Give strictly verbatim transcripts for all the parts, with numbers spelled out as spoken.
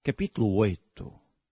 Capítulo oito.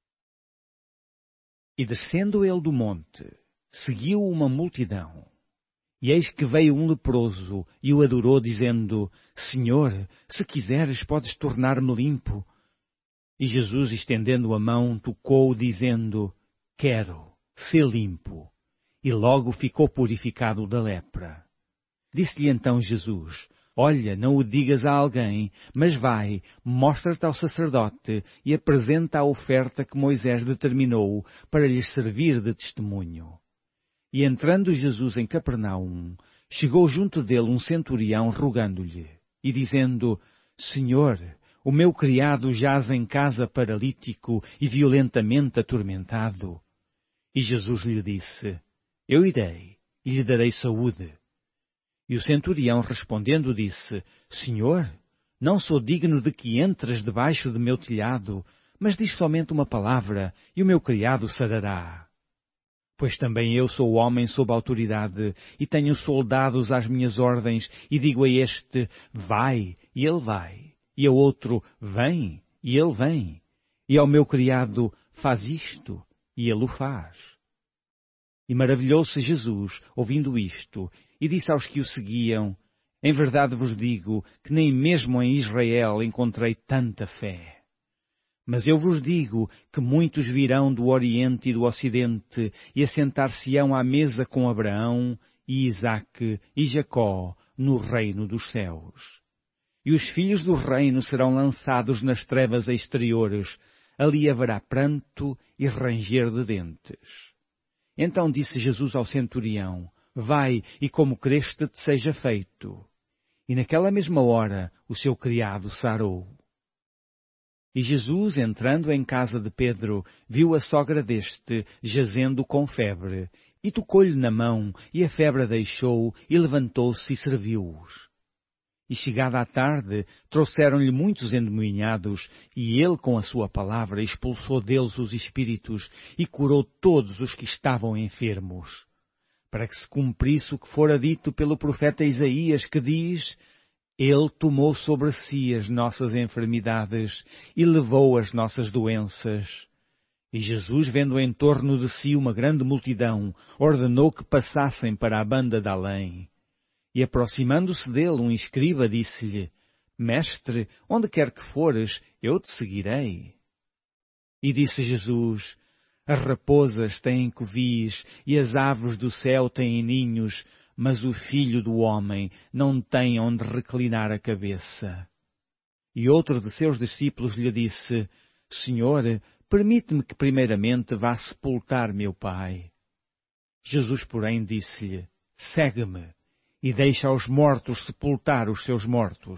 E descendo ele do monte, seguiu uma multidão. E eis que veio um leproso e o adorou, dizendo: Senhor, se quiseres, podes tornar-me limpo. E Jesus, estendendo a mão, tocou, dizendo: Quero, sê limpo. E logo ficou purificado da lepra. Disse-lhe então Jesus: Olha, não o digas a alguém, mas vai, mostra-te ao sacerdote e apresenta a oferta que Moisés determinou para lhes servir de testemunho. E entrando Jesus em Capernaum, chegou junto dele um centurião rogando-lhe, e dizendo: Senhor, o meu criado jaz em casa paralítico e violentamente atormentado. E Jesus lhe disse: Eu irei e lhe darei saúde. E o centurião respondendo disse: Senhor, não sou digno de que entres debaixo de meu telhado, mas diz somente uma palavra, e o meu criado sarará. Pois também eu sou homem sob autoridade, e tenho soldados às minhas ordens, e digo a este: vai, e ele vai, e ao outro: vem, e ele vem, e ao meu criado: faz isto, e ele o faz. E maravilhou-se Jesus, ouvindo isto, e disse aos que o seguiam: Em verdade vos digo que nem mesmo em Israel encontrei tanta fé. Mas eu vos digo que muitos virão do Oriente e do Ocidente e assentar-se-ão à mesa com Abraão e Isaque e Jacó no reino dos céus. E os filhos do reino serão lançados nas trevas exteriores. Ali haverá pranto e ranger de dentes. Então disse Jesus ao centurião: Vai, e como creste te seja feito. E naquela mesma hora o seu criado sarou. E Jesus, entrando em casa de Pedro, viu a sogra deste, jazendo com febre, e tocou-lhe na mão, e a febre a deixou, e levantou-se e serviu-os. E chegada a tarde, trouxeram-lhe muitos endemoniados, e ele com a sua palavra expulsou deles os espíritos, e curou todos os que estavam enfermos. Para que se cumprisse o que fora dito pelo profeta Isaías, que diz: Ele tomou sobre si as nossas enfermidades e levou as nossas doenças. E Jesus, vendo em torno de si uma grande multidão, ordenou que passassem para a banda de além. E aproximando-se dele um escriba, disse-lhe: Mestre, onde quer que fores, eu te seguirei. E disse Jesus: As raposas têm covis e as aves do céu têm ninhos, mas o Filho do Homem não tem onde reclinar a cabeça. E outro de seus discípulos lhe disse: Senhor, permite-me que primeiramente vá sepultar meu pai. Jesus, porém, disse-lhe: Segue-me, e deixa aos mortos sepultar os seus mortos.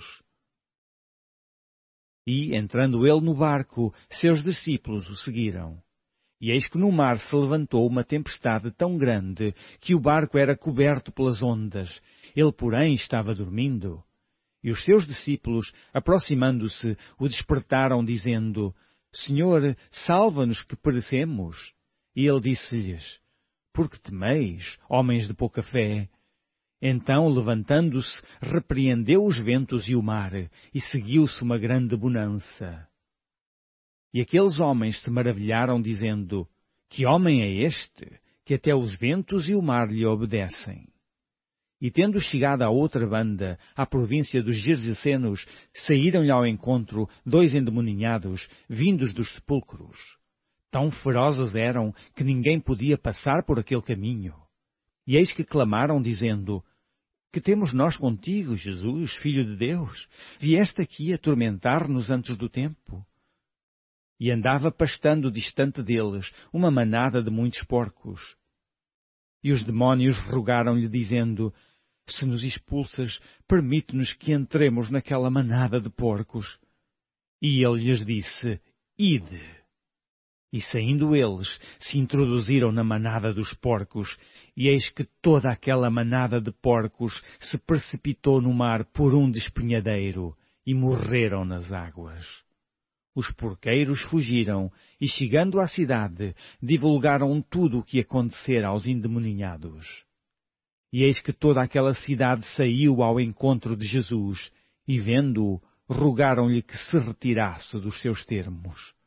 E, entrando ele no barco, seus discípulos o seguiram. E eis que no mar se levantou uma tempestade tão grande que o barco era coberto pelas ondas. Ele, porém, estava dormindo. E os seus discípulos, aproximando-se, o despertaram, dizendo: Senhor, salva-nos que perecemos. E ele disse-lhes: Por que temeis, homens de pouca fé? Então, levantando-se, repreendeu os ventos e o mar, e seguiu-se uma grande bonança. E aqueles homens se maravilharam, dizendo: Que homem é este, que até os ventos e o mar lhe obedecem? E tendo chegado à outra banda, à província dos Gergesenos, saíram-lhe ao encontro dois endemoninhados, vindos dos sepulcros. Tão ferozes eram que ninguém podia passar por aquele caminho. E eis que clamaram, dizendo: Que temos nós contigo, Jesus, Filho de Deus? Vieste aqui atormentar-nos antes do tempo? E andava pastando distante deles uma manada de muitos porcos. E os demónios rogaram-lhe, dizendo: Se nos expulsas, permite-nos que entremos naquela manada de porcos. E ele lhes disse: Ide. E saindo eles, se introduziram na manada dos porcos, e eis que toda aquela manada de porcos se precipitou no mar por um despenhadeiro, e morreram nas águas. Os porqueiros fugiram, e chegando à cidade, divulgaram tudo o que acontecera aos endemoninhados. E eis que toda aquela cidade saiu ao encontro de Jesus, e vendo-o, rogaram-lhe que se retirasse dos seus termos.